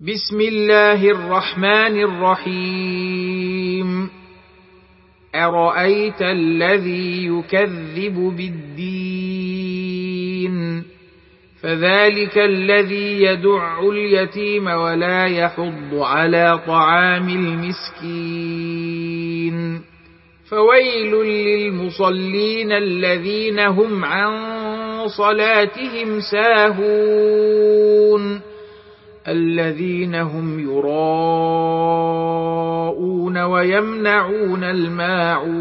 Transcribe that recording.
بسم الله الرحمن الرحيم. أرأيت الذي يكذب بالدين فذلك الذي يدع اليتيم ولا يحض على طعام المسكين فويل للمصلين الذين هم عن صلاتهم ساهون الذين هم يراءون ويمنعون الماعون